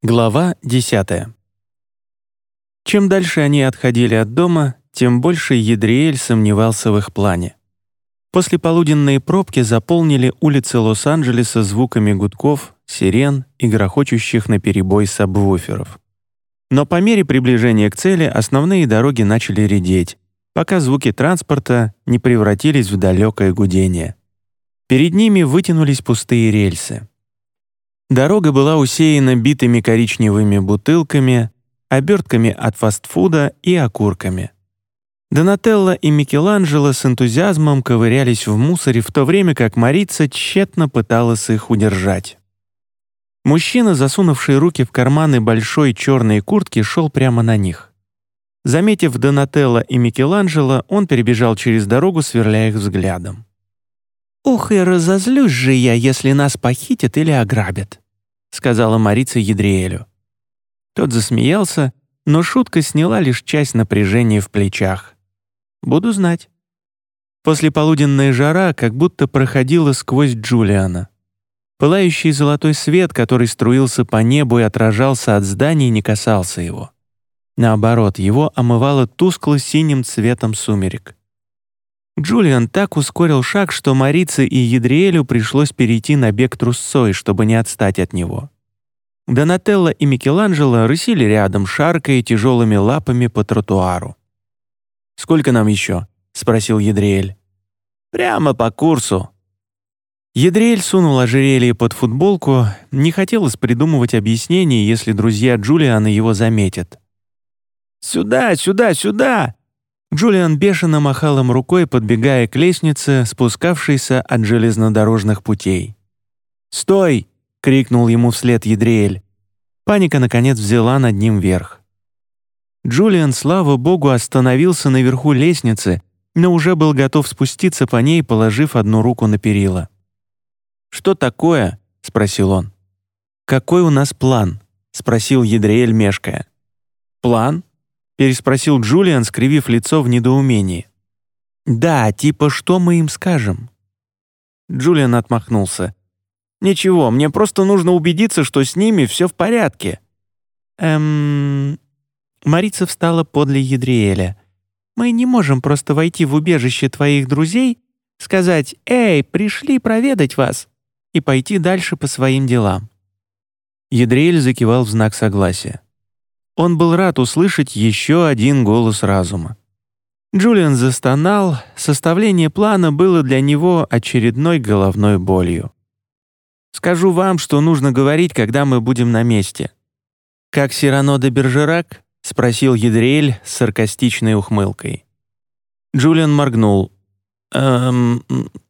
Глава 10. Чем дальше они отходили от дома, тем больше Едриэль сомневался в их плане. Послеполуденные пробки заполнили улицы Лос-Анджелеса звуками гудков, сирен и грохочущих наперебой сабвуферов. Но по мере приближения к цели основные дороги начали редеть, пока звуки транспорта не превратились в далекое гудение. Перед ними вытянулись пустые рельсы. Дорога была усеяна битыми коричневыми бутылками, обертками от фастфуда и окурками. Донателло и Микеланджело с энтузиазмом ковырялись в мусоре, в то время как Марица тщетно пыталась их удержать. Мужчина, засунувший руки в карманы большой черной куртки, шел прямо на них. Заметив Донателло и Микеланджело, он перебежал через дорогу, сверляя их взглядом. «Ух, и разозлюсь же я, если нас похитят или ограбят», — сказала Марица Едриэлю. Тот засмеялся, но шутка сняла лишь часть напряжения в плечах. «Буду знать». Послеполуденная жара как будто проходила сквозь Джулиана. Пылающий золотой свет, который струился по небу и отражался от зданий, не касался его. Наоборот, его омывало тускло-синим цветом сумерек. Джулиан так ускорил шаг, что Марице и Едриэлю пришлось перейти на бег трусцой, чтобы не отстать от него. Донателло и Микеланджело рысили рядом, шаркая тяжелыми лапами по тротуару. «Сколько нам еще?» — спросил Едриэль. «Прямо по курсу». Едриэль сунул ожерелье под футболку, не хотелось придумывать объяснений, если друзья Джулиана его заметят. «Сюда, сюда, сюда!» Джулиан бешено махал им рукой, подбегая к лестнице, спускавшейся от железнодорожных путей. «Стой!» — крикнул ему вслед Едриэль. Паника, наконец, взяла над ним верх. Джулиан, слава богу, остановился наверху лестницы, но уже был готов спуститься по ней, положив одну руку на перила. «Что такое?» — спросил он. «Какой у нас план?» — спросил Едриэль, мешкая. «План?» — переспросил Джулиан, скривив лицо в недоумении. «Да, типа, что мы им скажем?» Джулиан отмахнулся. «Ничего, мне просто нужно убедиться, что с ними все в порядке». Марица встала подле Едриэля. «Мы не можем просто войти в убежище твоих друзей, сказать «Эй, пришли проведать вас» и пойти дальше по своим делам». Едриэль закивал в знак согласия. Он был рад услышать еще один голос разума. Джулиан застонал, составление плана было для него очередной головной болью. «Скажу вам, что нужно говорить, когда мы будем на месте». «Как Сирано де Бержерак?» — спросил Едриэль с саркастичной ухмылкой. Джулиан моргнул. Ага».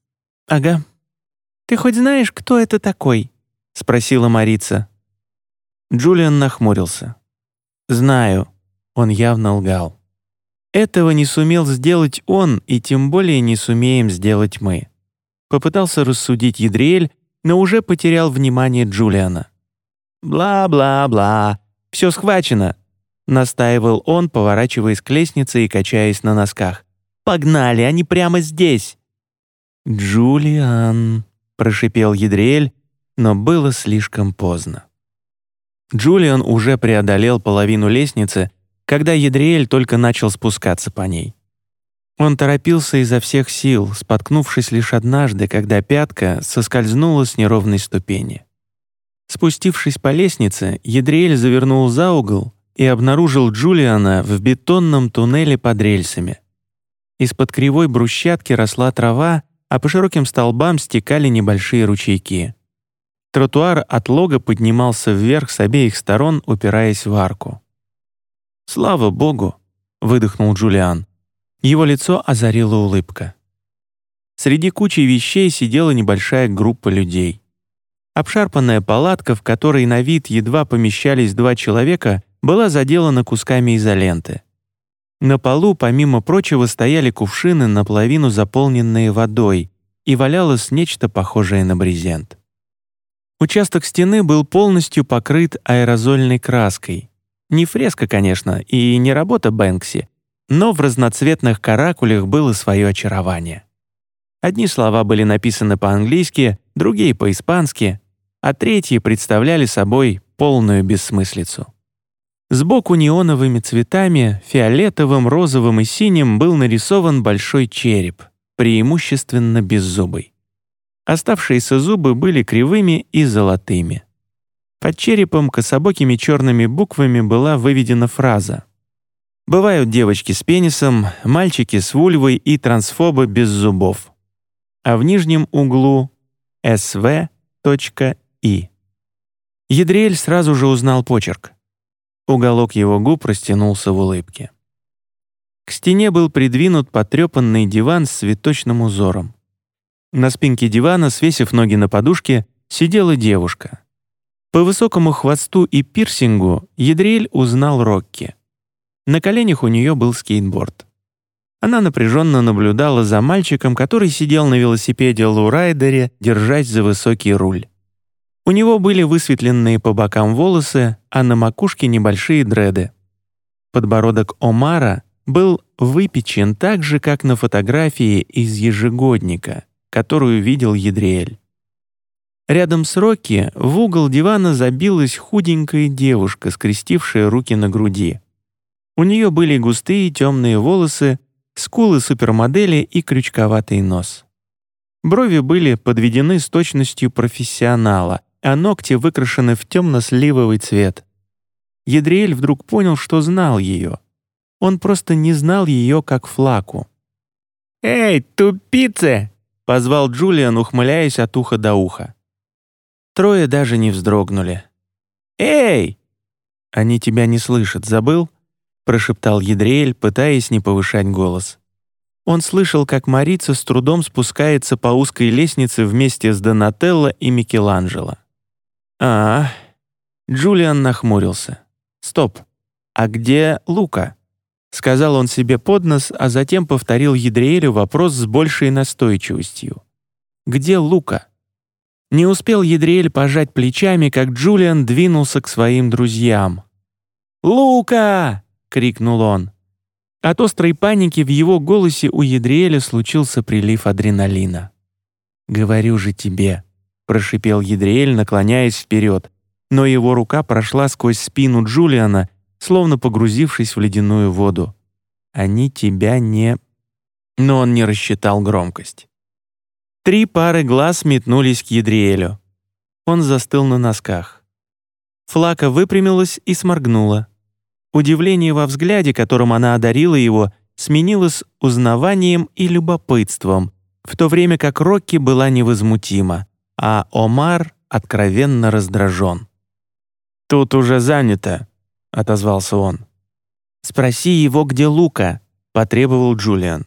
«Ты хоть знаешь, кто это такой?» — спросила Марица. Джулиан нахмурился. «Знаю». Он явно лгал. «Этого не сумел сделать он, и тем более не сумеем сделать мы». Попытался рассудить Едриэль, но уже потерял внимание Джулиана. «Бла-бла-бла, все схвачено», — настаивал он, поворачиваясь к лестнице и качаясь на носках. «Погнали, они прямо здесь!» «Джулиан», — прошипел Едриэль, но было слишком поздно. Джулиан уже преодолел половину лестницы, когда Едриэль только начал спускаться по ней. Он торопился изо всех сил, споткнувшись лишь однажды, когда пятка соскользнула с неровной ступени. Спустившись по лестнице, Едриэль завернул за угол и обнаружил Джулиана в бетонном туннеле под рельсами. Из-под кривой брусчатки росла трава, а по широким столбам стекали небольшие ручейки. Тротуар от лога поднимался вверх с обеих сторон, упираясь в арку. «Слава Богу!» — выдохнул Джулиан. Его лицо озарила улыбка. Среди кучи вещей сидела небольшая группа людей. Обшарпанная палатка, в которой на вид едва помещались 2 человека, была заделана кусками изоленты. На полу, помимо прочего, стояли кувшины, наполовину заполненные водой, и валялось нечто похожее на брезент. Участок стены был полностью покрыт аэрозольной краской. Не фреска, конечно, и не работа Бэнкси, но в разноцветных каракулях было свое очарование. Одни слова были написаны по-английски, другие — по-испански, а третьи представляли собой полную бессмыслицу. Сбоку неоновыми цветами, фиолетовым, розовым и синим, был нарисован большой череп, преимущественно беззубый. Оставшиеся зубы были кривыми и золотыми. Под черепом кособокими черными буквами была выведена фраза: «Бывают девочки с пенисом, мальчики с вульвой и трансфобы без зубов». А в нижнем углу sv.i. Ядриэль сразу же узнал почерк. Уголок его губ растянулся в улыбке. К стене был придвинут потрепанный диван с цветочным узором. На спинке дивана, свесив ноги на подушке, сидела девушка. По высокому хвосту и пирсингу Ядриэль узнал Рокки. На коленях у нее был скейтборд. Она напряженно наблюдала за мальчиком, который сидел на велосипеде лоурайдере, держась за высокий руль. У него были высветленные по бокам волосы, а на макушке небольшие дреды. Подбородок Омара был выпечен так же, как на фотографии из ежегодника, которую видел Ядриэль. Рядом с Рокки в угол дивана забилась худенькая девушка, скрестившая руки на груди. У нее были густые темные волосы, скулы супермодели и крючковатый нос. Брови были подведены с точностью профессионала, а ногти выкрашены в темно-сливовый цвет. Ядриэль вдруг понял, что знал ее. Он просто не знал ее как Флаку. «Эй, тупицы!» — позвал Джулиан, ухмыляясь от уха до уха. Трое даже не вздрогнули. «Эй!» «Они тебя не слышат, забыл?» — прошептал Ядриэль, пытаясь не повышать голос. Он слышал, как Марица с трудом спускается по узкой лестнице вместе с Донателло и Микеланджело. Джулиан нахмурился. «Стоп, а где Лука?» — сказал он себе под нос, а затем повторил Ядриэлю вопрос с большей настойчивостью. «Где Лука?» Не успел Ядриэль пожать плечами, как Джулиан двинулся к своим друзьям. «Лука!» — крикнул он. От острой паники в его голосе у Ядриэля случился прилив адреналина. «Говорю же тебе», — прошипел Ядриэль, наклоняясь вперед, но его рука прошла сквозь спину Джулиана, словно погрузившись в ледяную воду. «Они тебя не...» Но он не рассчитал громкость. 3 пары глаз метнулись к Ядриэлю. Он застыл на носках. Флака выпрямилась и сморгнула. Удивление во взгляде, которым она одарила его, сменилось узнаванием и любопытством, в то время как Рокки была невозмутима, а Омар откровенно раздражен. «Тут уже занято», — отозвался он. «Спроси его, где Лука», — потребовал Джулиан.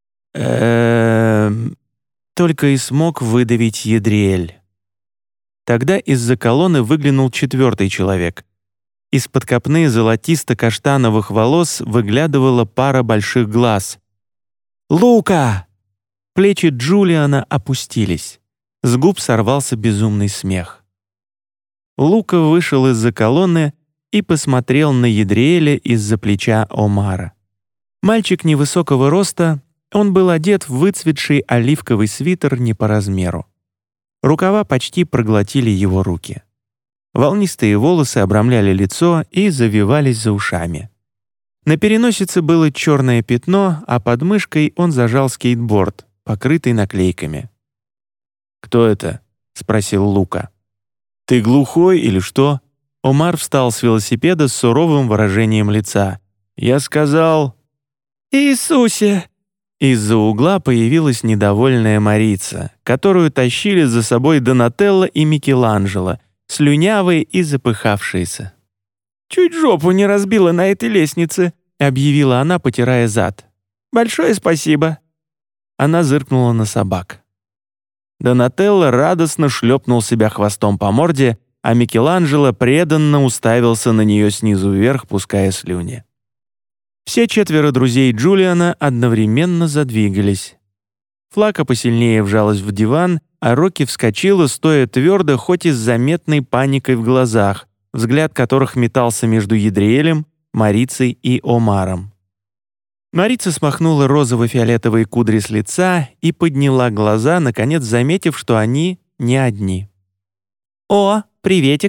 Только и смог выдавить Ядриэль. Тогда из-за колонны выглянул 4-й человек. Из-под копны золотисто-каштановых волос выглядывала пара больших глаз. «Лука!» Плечи Джулиана опустились. С губ сорвался безумный смех. Лука вышел из-за колонны и посмотрел на Ядриэля из-за плеча Омара. Мальчик невысокого роста, он был одет в выцветший оливковый свитер не по размеру. Рукава почти проглотили его руки. Волнистые волосы обрамляли лицо и завивались за ушами. На переносице было черное пятно, а под мышкой он зажал скейтборд, покрытый наклейками. «Кто это?» — спросил Лука. «Ты глухой или что?» Омар встал с велосипеда с суровым выражением лица. «Я сказал...» «Иисусе!» Из-за угла появилась недовольная Марица, которую тащили за собой Донателло и Микеланджело, слюнявые и запыхавшиеся. «Чуть жопу не разбила на этой лестнице», — объявила она, потирая зад. «Большое спасибо». Она зыркнула на собак. Донателло радостно шлепнул себя хвостом по морде, а Микеланджело преданно уставился на нее снизу вверх, пуская слюни. Все 4 друзей Джулиана одновременно задвигались. Флака посильнее вжалась в диван, а Рокки вскочила, стоя твердо, хоть и с заметной паникой в глазах, взгляд которых метался между Ядриэлем, Марицей и Омаром. Марица смахнула розово-фиолетовые кудри с лица и подняла глаза, наконец заметив, что они не одни. «О, приветик!»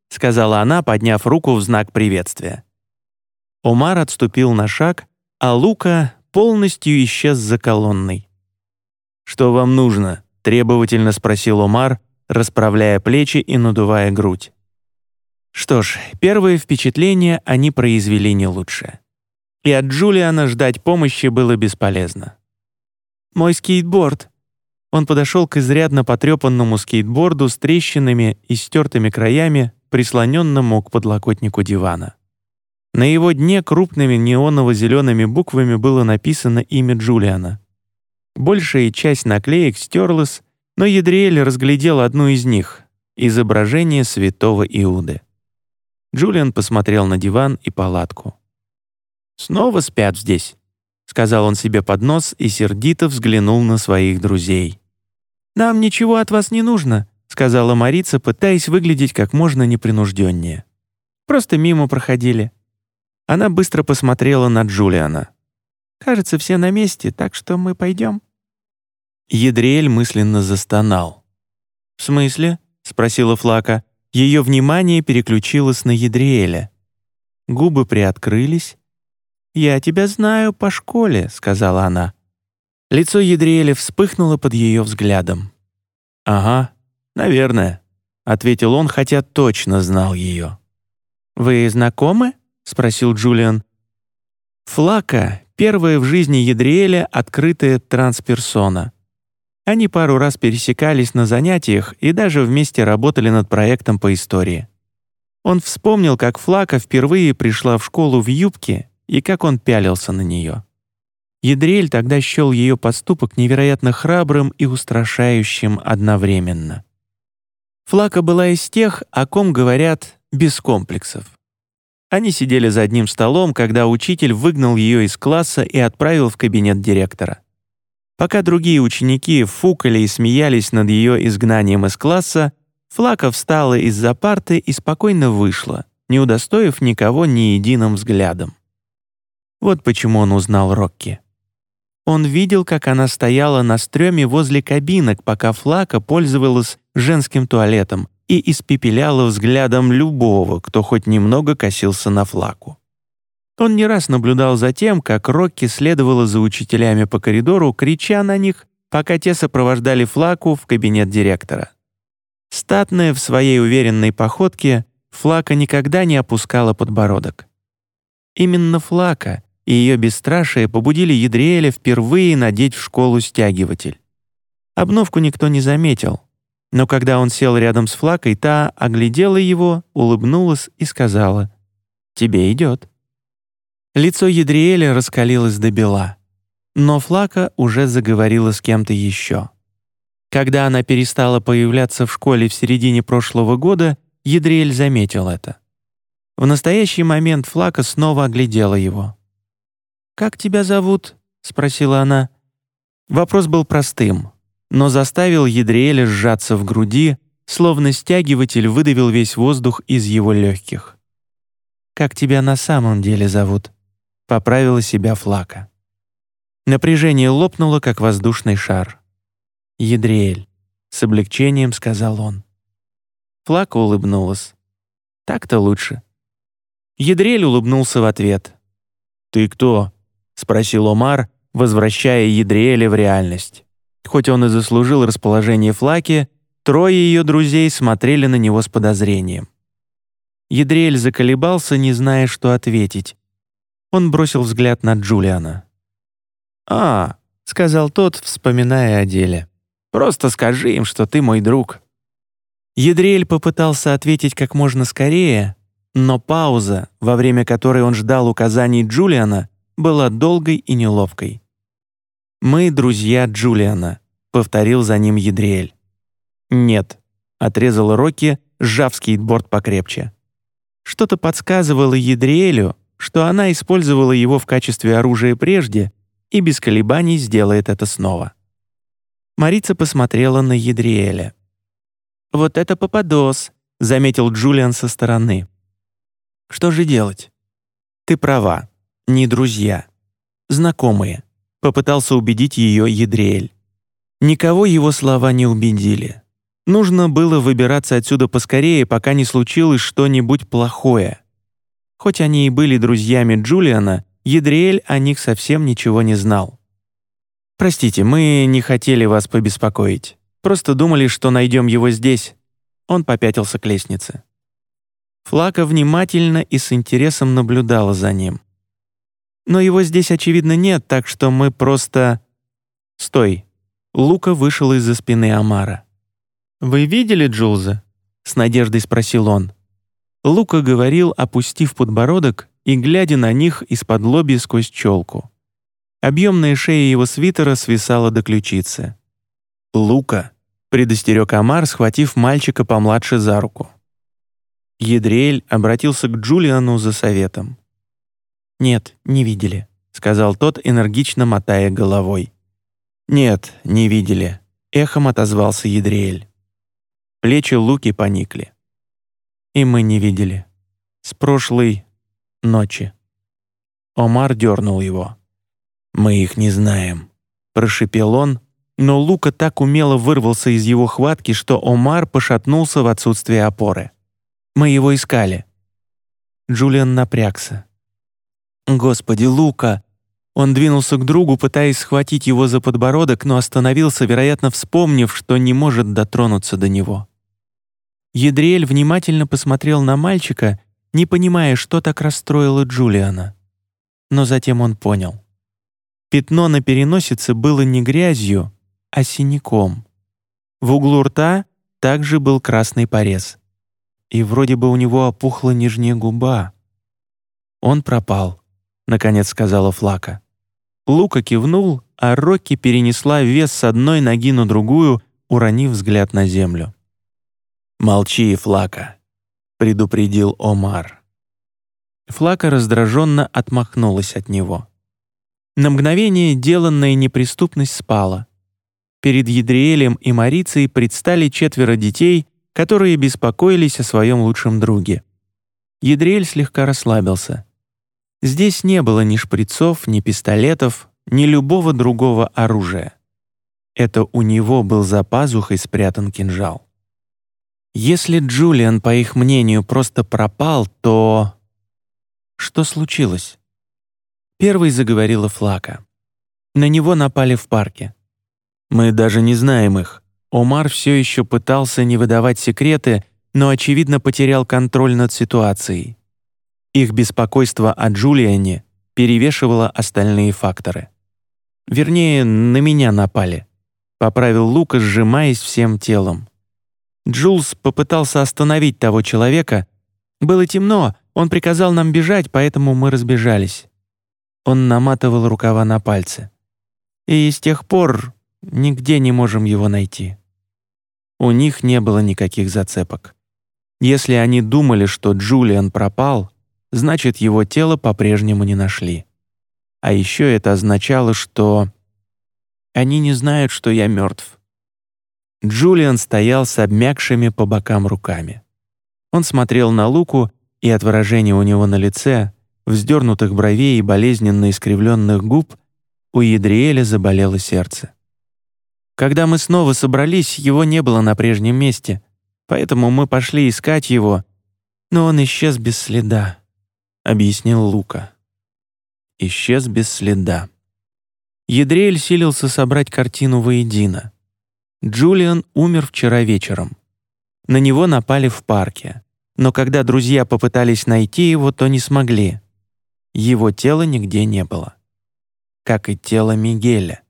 — сказала она, подняв руку в знак приветствия. Омар отступил на шаг, а Лука полностью исчез за колонной. «Что вам нужно?» — требовательно спросил Омар, расправляя плечи и надувая грудь. Что ж, первые впечатления они произвели не лучше. И от Джулиана ждать помощи было бесполезно. «Мой скейтборд». Он подошел к изрядно потрепанному скейтборду с трещинами и стертыми краями, прислоненному к подлокотнику дивана. На его дне крупными неоново-зелеными буквами было написано имя Джулиана. Большая часть наклеек стерлась, но Едриэль разглядел одну из них — изображение святого Иуды. Джулиан посмотрел на диван и палатку. «Снова спят здесь», — сказал он себе под нос и сердито взглянул на своих друзей. «Нам ничего от вас не нужно», — сказала Марица, пытаясь выглядеть как можно непринужденнее. «Просто мимо проходили». Она быстро посмотрела на Джулиана. «Кажется, все на месте, так что мы пойдем». Едриэль мысленно застонал. «В смысле?» — спросила Флака. Ее внимание переключилось на Едриэля. Губы приоткрылись. «Я тебя знаю по школе», — сказала она. Лицо Едриэля вспыхнуло под ее взглядом. «Ага, наверное», — ответил он, хотя точно знал ее. «Вы знакомы?» — спросил Джулиан. Флака — первая в жизни Едриэля открытая трансперсона. Они пару раз пересекались на занятиях и даже вместе работали над проектом по истории. Он вспомнил, как Флака впервые пришла в школу в юбке и как он пялился на нее. Едриэль тогда счел ее поступок невероятно храбрым и устрашающим одновременно. Флака была из тех, о ком говорят «без комплексов». Они сидели за одним столом, когда учитель выгнал ее из класса и отправил в кабинет директора. Пока другие ученики фукали и смеялись над ее изгнанием из класса, Флака встала из-за парты и спокойно вышла, не удостоив никого ни единым взглядом. Вот почему он узнал Рокки. Он видел, как она стояла на стреме возле кабинок, пока Флака пользовалась женским туалетом и испепеляла взглядом любого, кто хоть немного косился на Флаку. Он не раз наблюдал за тем, как Рокки следовала за учителями по коридору, крича на них, пока те сопровождали Флаку в кабинет директора. Статная в своей уверенной походке, Флака никогда не опускала подбородок. Именно Флака и ее бесстрашие побудили Едриэля впервые надеть в школу стягиватель. Обновку никто не заметил, но когда он сел рядом с Флакой, та оглядела его, улыбнулась и сказала: «Тебе идет». Лицо Едриэля раскалилось до бела, но Флака уже заговорила с кем-то еще. Когда она перестала появляться в школе в середине прошлого года, Едриэль заметил это. В настоящий момент Флака снова оглядела его. «Как тебя зовут?» — спросила она. Вопрос был простым, но заставил Едриэля сжаться в груди, словно стягиватель выдавил весь воздух из его легких. «Как тебя на самом деле зовут?» — поправила себя Флака. Напряжение лопнуло, как воздушный шар. «Едриэль», — с облегчением сказал он. Флака улыбнулась. «Так-то лучше». Едриэль улыбнулся в ответ. «Ты кто?» — спросил Омар, возвращая Едриэля в реальность. Хоть он и заслужил расположение Флаки, трое ее друзей смотрели на него с подозрением. Едриэль заколебался, не зная, что ответить. Он бросил взгляд на Джулиана. «А», — сказал тот, вспоминая о деле. «Просто скажи им, что ты мой друг». Едриэль попытался ответить как можно скорее, но пауза, во время которой он ждал указаний Джулиана, была долгой и неловкой. «Мы друзья Джулиана», — повторил за ним Едриэль. «Нет», — отрезал Рокки, сжав скейтборд покрепче. Что-то подсказывало Едриэлю, что она использовала его в качестве оружия прежде и без колебаний сделает это снова. Марица посмотрела на Едриэля. «Вот это попадос», — заметил Джулиан со стороны. «Что же делать?» «Ты права. Не друзья. Знакомые», — попытался убедить ее Едриэль. Никого его слова не убедили. Нужно было выбираться отсюда поскорее, пока не случилось что-нибудь плохое. Хоть они и были друзьями Джулиана, Едриэль о них совсем ничего не знал. «Простите, мы не хотели вас побеспокоить. Просто думали, что найдем его здесь». Он попятился к лестнице. Флака внимательно и с интересом наблюдала за ним. «Но его здесь, очевидно, нет, так что мы просто...» «Стой!» Лука вышел из-за спины Омара. «Вы видели Джулза?» — с надеждой спросил он. Лука говорил, опустив подбородок и глядя на них из-под-лобья сквозь челку. Объемная шея его свитера свисала до ключицы. «Лука!» — предостерег Омар, схватив мальчика помладше за руку. Едриэль обратился к Джулиану за советом. «Нет, не видели», — сказал тот, энергично мотая головой. «Нет, не видели», — эхом отозвался Едриэль. Плечи Луки поникли. «И мы не видели. С прошлой ночи». Омар дернул его. «Мы их не знаем», — прошипел он, но Лука так умело вырвался из его хватки, что Омар пошатнулся в отсутствие опоры. «Мы его искали». Джулиан напрягся. «Господи, Лука!» Он двинулся к другу, пытаясь схватить его за подбородок, но остановился, вероятно, вспомнив, что не может дотронуться до него. Едриэль внимательно посмотрел на мальчика, не понимая, что так расстроило Джулиана. Но затем он понял. Пятно на переносице было не грязью, а синяком. В углу рта также был красный порез. И вроде бы у него опухла нижняя губа. «Он пропал», — наконец сказала Флака. Лука кивнул, а Рокки перенесла вес с одной ноги на другую, уронив взгляд на землю. «Молчи, Флака», — предупредил Омар. Флака раздраженно отмахнулась от него. На мгновение деланная неприступность спала. Перед Едриэлем и Марицей предстали 4 детей, которые беспокоились о своем лучшем друге. Едриэль слегка расслабился. Здесь не было ни шприцов, ни пистолетов, ни любого другого оружия. Это у него был за пазухой спрятан кинжал. Если Джулиан, по их мнению, просто пропал, то... Что случилось? Первой заговорила Флака. На него напали в парке. Мы даже не знаем их. Омар все еще пытался не выдавать секреты, но, очевидно, потерял контроль над ситуацией. Их беспокойство о Джулиане перевешивало остальные факторы. Вернее, на меня напали. Поправил Лука, сжимаясь всем телом. Джулс попытался остановить того человека. Было темно, он приказал нам бежать, поэтому мы разбежались. Он наматывал рукава на пальцы. И с тех пор нигде не можем его найти. У них не было никаких зацепок. Если они думали, что Джулиан пропал, значит, его тело по-прежнему не нашли. А еще это означало, что... Они не знают, что я мертв. Джулиан стоял с обмякшими по бокам руками. Он смотрел на Луку, и от выражения у него на лице, вздернутых бровей и болезненно искривленных губ, у Едриэля заболело сердце. Когда мы снова собрались, его не было на прежнем месте, поэтому мы пошли искать его, но он исчез без следа, объяснил Лука. Исчез без следа. Едриэль силился собрать картину воедино. Джулиан умер вчера вечером. На него напали в парке, но когда друзья попытались найти его, то не смогли. Его тела нигде не было. Как и тело Мигеля.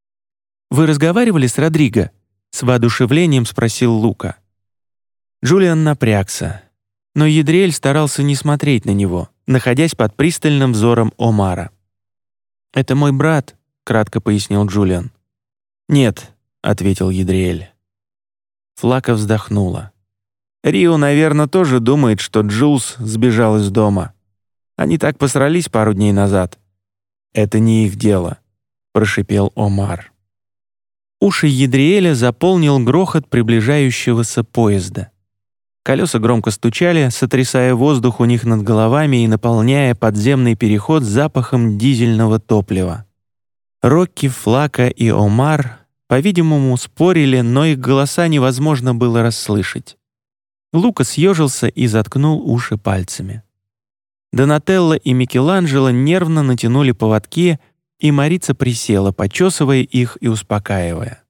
«Вы разговаривали с Родриго?» — с воодушевлением спросил Лука. Джулиан напрягся, но Едриэль старался не смотреть на него, находясь под пристальным взором Омара. «Это мой брат», — кратко пояснил Джулиан. «Нет», — ответил Едриэль. Флака вздохнула. «Рио, наверное, тоже думает, что Джулс сбежал из дома. Они так посрались пару дней назад». «Это не их дело», — прошипел Омар. Уши Едриэля заполнил грохот приближающегося поезда. Колеса громко стучали, сотрясая воздух у них над головами и наполняя подземный переход запахом дизельного топлива. Рокки, Флака и Омар По-видимому, спорили, но их голоса невозможно было расслышать. Лука съежился и заткнул уши пальцами. Донателло и Микеланджело нервно натянули поводки, и Марица присела, почесывая их и успокаивая.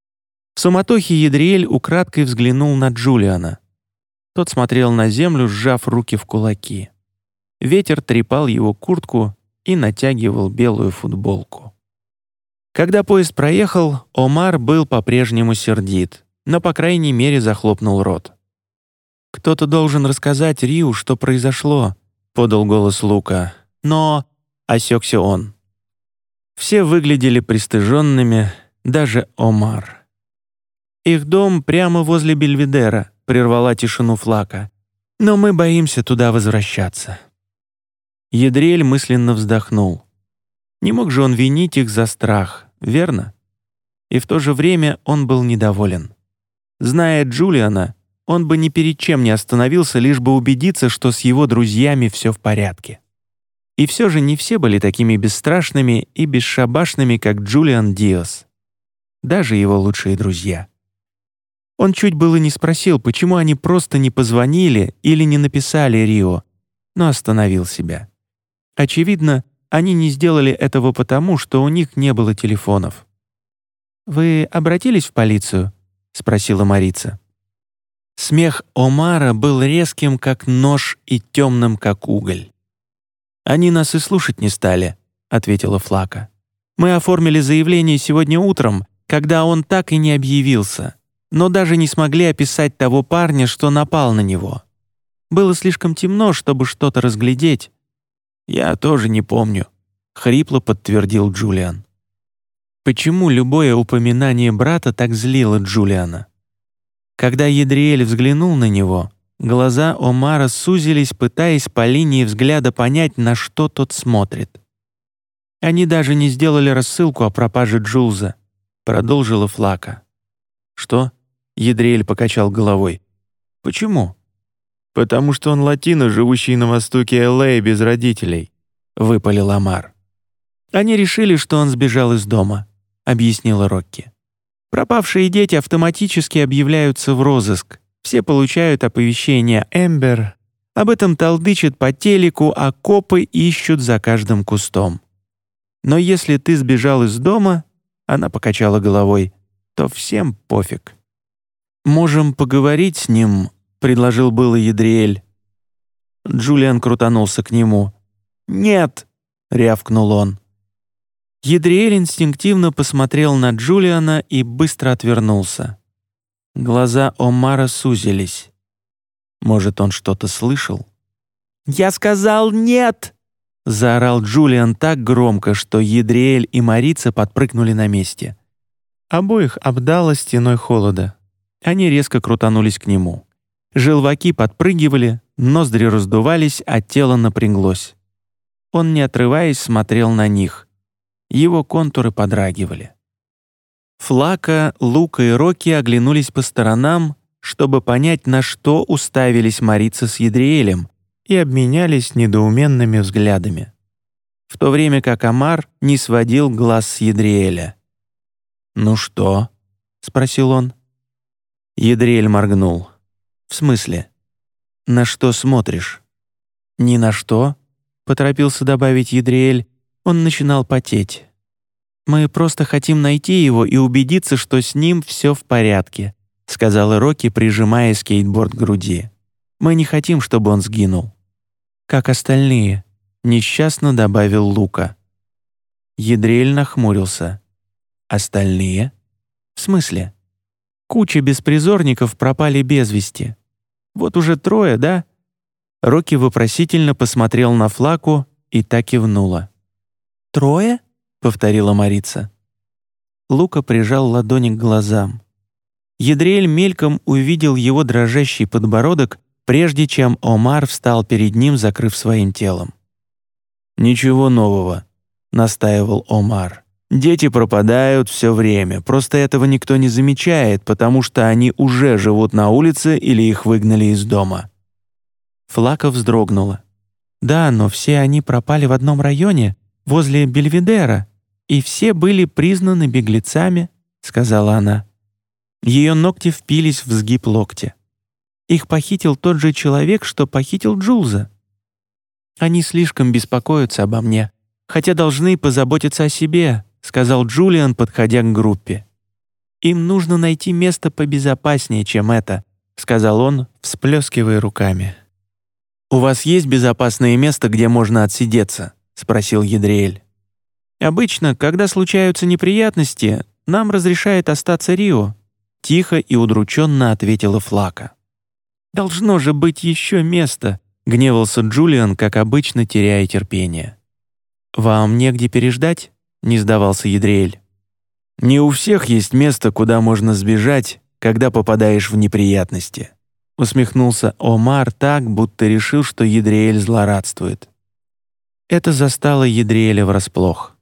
В суматохе Едриэль украдкой взглянул на Джулиана. Тот смотрел на землю, сжав руки в кулаки. Ветер трепал его куртку и натягивал белую футболку. Когда поезд проехал, Омар был по-прежнему сердит, но, по крайней мере, захлопнул рот. «Кто-то должен рассказать Риу, что произошло», — подал голос Лука. «Но...» — осекся он. Все выглядели пристыженными, даже Омар. «Их дом прямо возле Бельведера», — прервала тишину Флака. «Но мы боимся туда возвращаться». Едриэль мысленно вздохнул. Не мог же он винить их за страх, верно? И в то же время он был недоволен. Зная Джулиана, он бы ни перед чем не остановился, лишь бы убедиться, что с его друзьями все в порядке. И все же не все были такими бесстрашными и бесшабашными, как Джулиан Диас. Даже его лучшие друзья. Он чуть было не спросил, почему они просто не позвонили или не написали Рио, но остановил себя. Очевидно, они не сделали этого потому, что у них не было телефонов. «Вы обратились в полицию?» — спросила Марица. Смех Омара был резким, как нож, и темным, как уголь. «Они нас и слушать не стали», — ответила Флака. «Мы оформили заявление сегодня утром, когда он так и не объявился, но даже не смогли описать того парня, что напал на него. Было слишком темно, чтобы что-то разглядеть». «Я тоже не помню», — хрипло подтвердил Джулиан. Почему любое упоминание брата так злило Джулиана? Когда Едриэль взглянул на него, глаза Омара сузились, пытаясь по линии взгляда понять, на что тот смотрит. «Они даже не сделали рассылку о пропаже Джулза», — продолжила Флака. «Что?» — Едриэль покачал головой. «Почему?» «Потому что он латино, живущий на востоке Л.А. без родителей», — выпалил Омар. «Они решили, что он сбежал из дома», — объяснила Рокки. «Пропавшие дети автоматически объявляются в розыск. Все получают оповещение Эмбер. Об этом толдычат по телеку, а копы ищут за каждым кустом. Но если ты сбежал из дома, — она покачала головой, — то всем пофиг». «Можем поговорить с ним», — предложил было Едриэль. Джулиан крутанулся к нему. «Нет!» — рявкнул он. Едриэль инстинктивно посмотрел на Джулиана и быстро отвернулся. Глаза Омара сузились. Может, он что-то слышал? «Я сказал нет!» — заорал Джулиан так громко, что Едриэль и Марица подпрыгнули на месте. Обоих обдало стеной холода. Они резко крутанулись к нему. Желваки подпрыгивали, ноздри раздувались, а тело напряглось. Он, не отрываясь, смотрел на них. Его контуры подрагивали. Флака, Лука и Рокки оглянулись по сторонам, чтобы понять, на что уставились Марица с Едриэлем, и обменялись недоуменными взглядами. В то время как Омар не сводил глаз с Едриэля. «Ну что?» — спросил он. Едриэль моргнул. «В смысле? На что смотришь?» «Ни на что», — поторопился добавить Едриэль. Он начинал потеть. «Мы просто хотим найти его и убедиться, что с ним все в порядке», — сказала Рокки, прижимая скейтборд к груди. «Мы не хотим, чтобы он сгинул». «Как остальные», — несчастно добавил Лука. Едриэль нахмурился. «Остальные? В смысле? Куча беспризорников пропали без вести. Вот уже 3, да?» Рокки вопросительно посмотрел на Флаку и так кивнула. 3? — повторила Марица. Лука прижал ладони к глазам. Едриэль мельком увидел его дрожащий подбородок, прежде чем Омар встал перед ним, закрыв своим телом. «Ничего нового», — настаивал Омар. «Дети пропадают все время, просто этого никто не замечает, потому что они уже живут на улице или их выгнали из дома». Флака вздрогнула. «Да, но все они пропали в одном районе, возле Бельведера, и все были признаны беглецами». — сказала она. Ее ногти впились в сгиб локтя. Их похитил тот же человек, что похитил Джулза. Они слишком беспокоятся обо мне, хотя должны позаботиться о себе, — сказал Джулиан, подходя к группе. Им нужно найти место побезопаснее, чем это, — сказал он, всплескивая руками. «У вас есть безопасное место, где можно отсидеться?» — спросил Едриэль. «Обычно, когда случаются неприятности, нам разрешает остаться Рио», — тихо и удрученно ответила Флака. «Должно же быть еще место», — гневался Джулиан, как обычно, теряя терпение. «Вам негде переждать?» — не сдавался Едриэль. «Не у всех есть место, куда можно сбежать, когда попадаешь в неприятности», — усмехнулся Омар так, будто решил, что Едриэль злорадствует. Это застало Едриэля врасплох.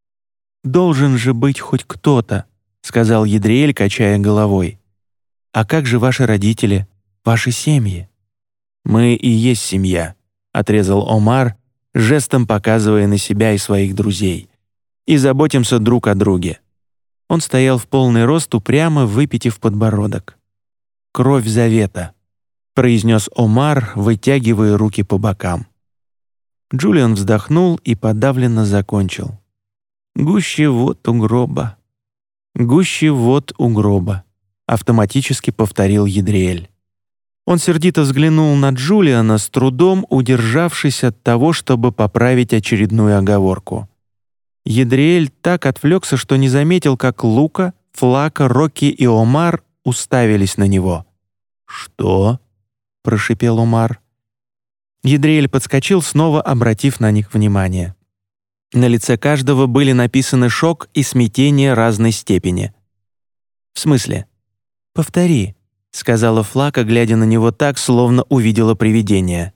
«Должен же быть хоть кто-то», — сказал Едриэль, качая головой. «А как же ваши родители, ваши семьи?» «Мы и есть семья», — отрезал Омар, жестом показывая на себя и своих друзей. «И заботимся друг о друге». Он стоял в полный рост, упрямо выпитив подбородок. «Кровь завета», — произнес Омар, вытягивая руки по бокам. Джулиан вздохнул и подавленно закончил. «Гуще вод у гроба». «Гуще вод у гроба», — автоматически повторил Едриэль. Он сердито взглянул на Джулиана, с трудом удержавшись от того, чтобы поправить очередную оговорку. Едриэль так отвлекся, что не заметил, как Лука, Флака, Рокки и Омар уставились на него. «Что?» — прошипел Омар. Едриэль подскочил, снова обратив на них внимание. На лице каждого были написаны шок и смятение разной степени. «В смысле?» «Повтори», — сказала Флака, глядя на него так, словно увидела привидение.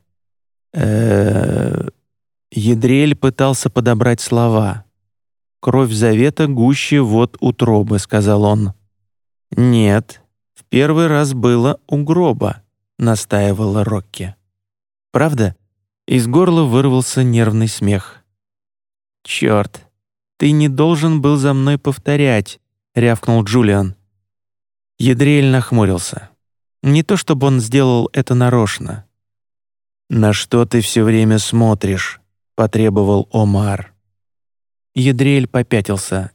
Едриэль пытался подобрать слова. «Кровь завета гуще вод утробы», — сказал он. «Нет, в первый раз было у гроба», — настаивала Рокки. «Правда?» Из горла вырвался нервный смех. «Черт, ты не должен был за мной повторять», — рявкнул Джулиан. Едриэль нахмурился. Не то чтобы он сделал это нарочно. «На что ты все время смотришь?» — потребовал Омар. Едриэль попятился.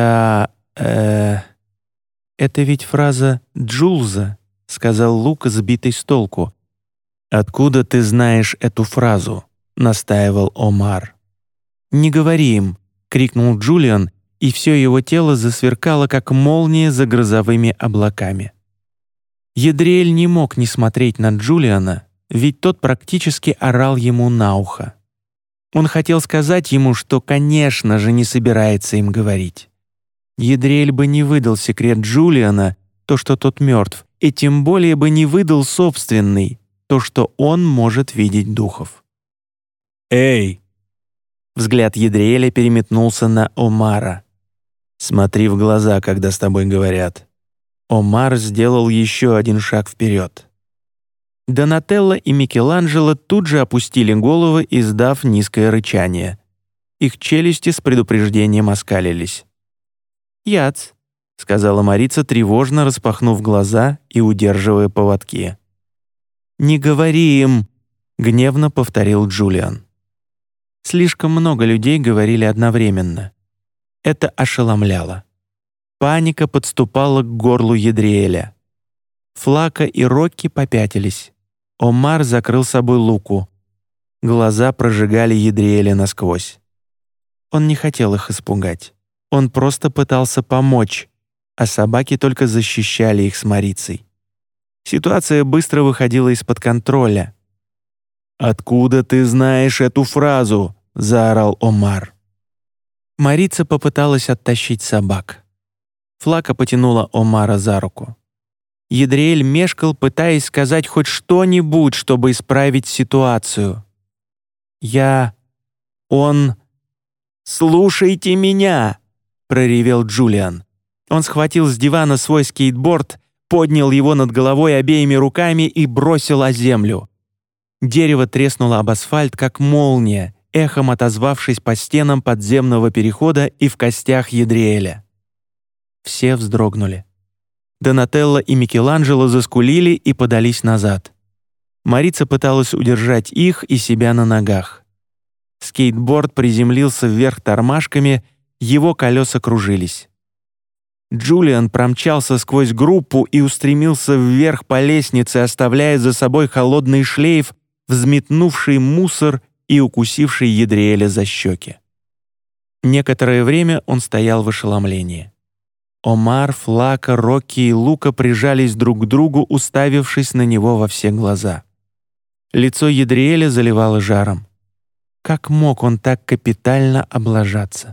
Это ведь фраза «Джулза», — сказал Лука, сбитый с толку. «Откуда ты знаешь эту фразу?» — настаивал Омар. «Не говори им!» — крикнул Джулиан, и все его тело засверкало, как молния за грозовыми облаками. Едриэль не мог не смотреть на Джулиана, ведь тот практически орал ему на ухо. Он хотел сказать ему, что, конечно же, не собирается им говорить. Едриэль бы не выдал секрет Джулиана, то, что тот мертв, и тем более бы не выдал собственный, то, что он может видеть духов. «Эй!» Взгляд Едриэля переметнулся на Омара. «Смотри в глаза, когда с тобой говорят». Омар сделал еще один шаг вперед. Донателло и Микеланджело тут же опустили головы, издав низкое рычание. Их челюсти с предупреждением оскалились. «Яц», — сказала Марица, тревожно распахнув глаза и удерживая поводки. «Не говори им», — гневно повторил Джулиан. Слишком много людей говорили одновременно. Это ошеломляло. Паника подступала к горлу Едриэля. Флака и Рокки попятились. Омар закрыл собой Луку. Глаза прожигали Едриэля насквозь. Он не хотел их испугать. Он просто пытался помочь, а собаки только защищали их с Марицей. Ситуация быстро выходила из-под контроля. «Откуда ты знаешь эту фразу?» — заорал Омар. Марица попыталась оттащить собак. Флака потянула Омара за руку. Едриэль мешкал, пытаясь сказать хоть что-нибудь, чтобы исправить ситуацию. Он... «Слушайте меня!» — проревел Джулиан. Он схватил с дивана свой скейтборд, поднял его над головой обеими руками и бросил о землю. Дерево треснуло об асфальт, как молния, эхом отозвавшись по стенам подземного перехода и в костях Едриэля. Все вздрогнули. Донателло и Микеланджело заскулили и подались назад. Марица пыталась удержать их и себя на ногах. Скейтборд приземлился вверх тормашками, его колеса кружились. Джулиан промчался сквозь группу и устремился вверх по лестнице, оставляя за собой холодный шлейф, взметнувший мусор и укусивший Ядриэля за щеки. Некоторое время он стоял в ошеломлении. Омар, Флака, Рокки и Лука прижались друг к другу, уставившись на него во все глаза. Лицо Ядриэля заливало жаром. Как мог он так капитально облажаться?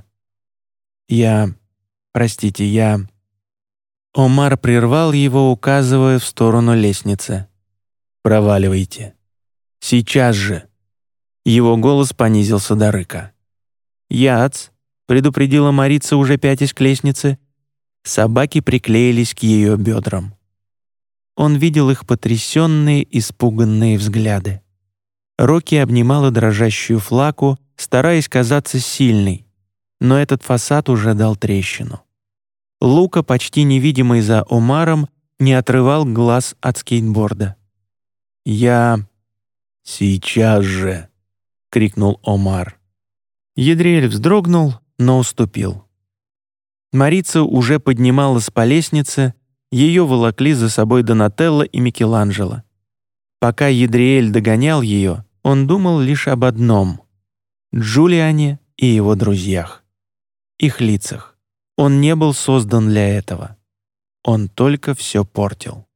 Простите, Омар прервал его, указывая в сторону лестницы. «Проваливайте. Сейчас же!» Его голос понизился до рыка. «Яц!» — предупредила Марица, уже пятясь к лестнице. Собаки приклеились к ее бедрам. Он видел их потрясенные, испуганные взгляды. Рокки обнимала дрожащую Флаку, стараясь казаться сильной, но этот фасад уже дал трещину. Лука, почти невидимый за Омаром, не отрывал глаз от скейтборда. «Сейчас же!» — крикнул Омар. Ядриэль вздрогнул, но уступил. Марица уже поднималась по лестнице, ее волокли за собой Донателло и Микеланджело. Пока Ядриэль догонял ее, он думал лишь об одном — Джулиане и его друзьях. Их лицах. Он не был создан для этого. Он только все портил.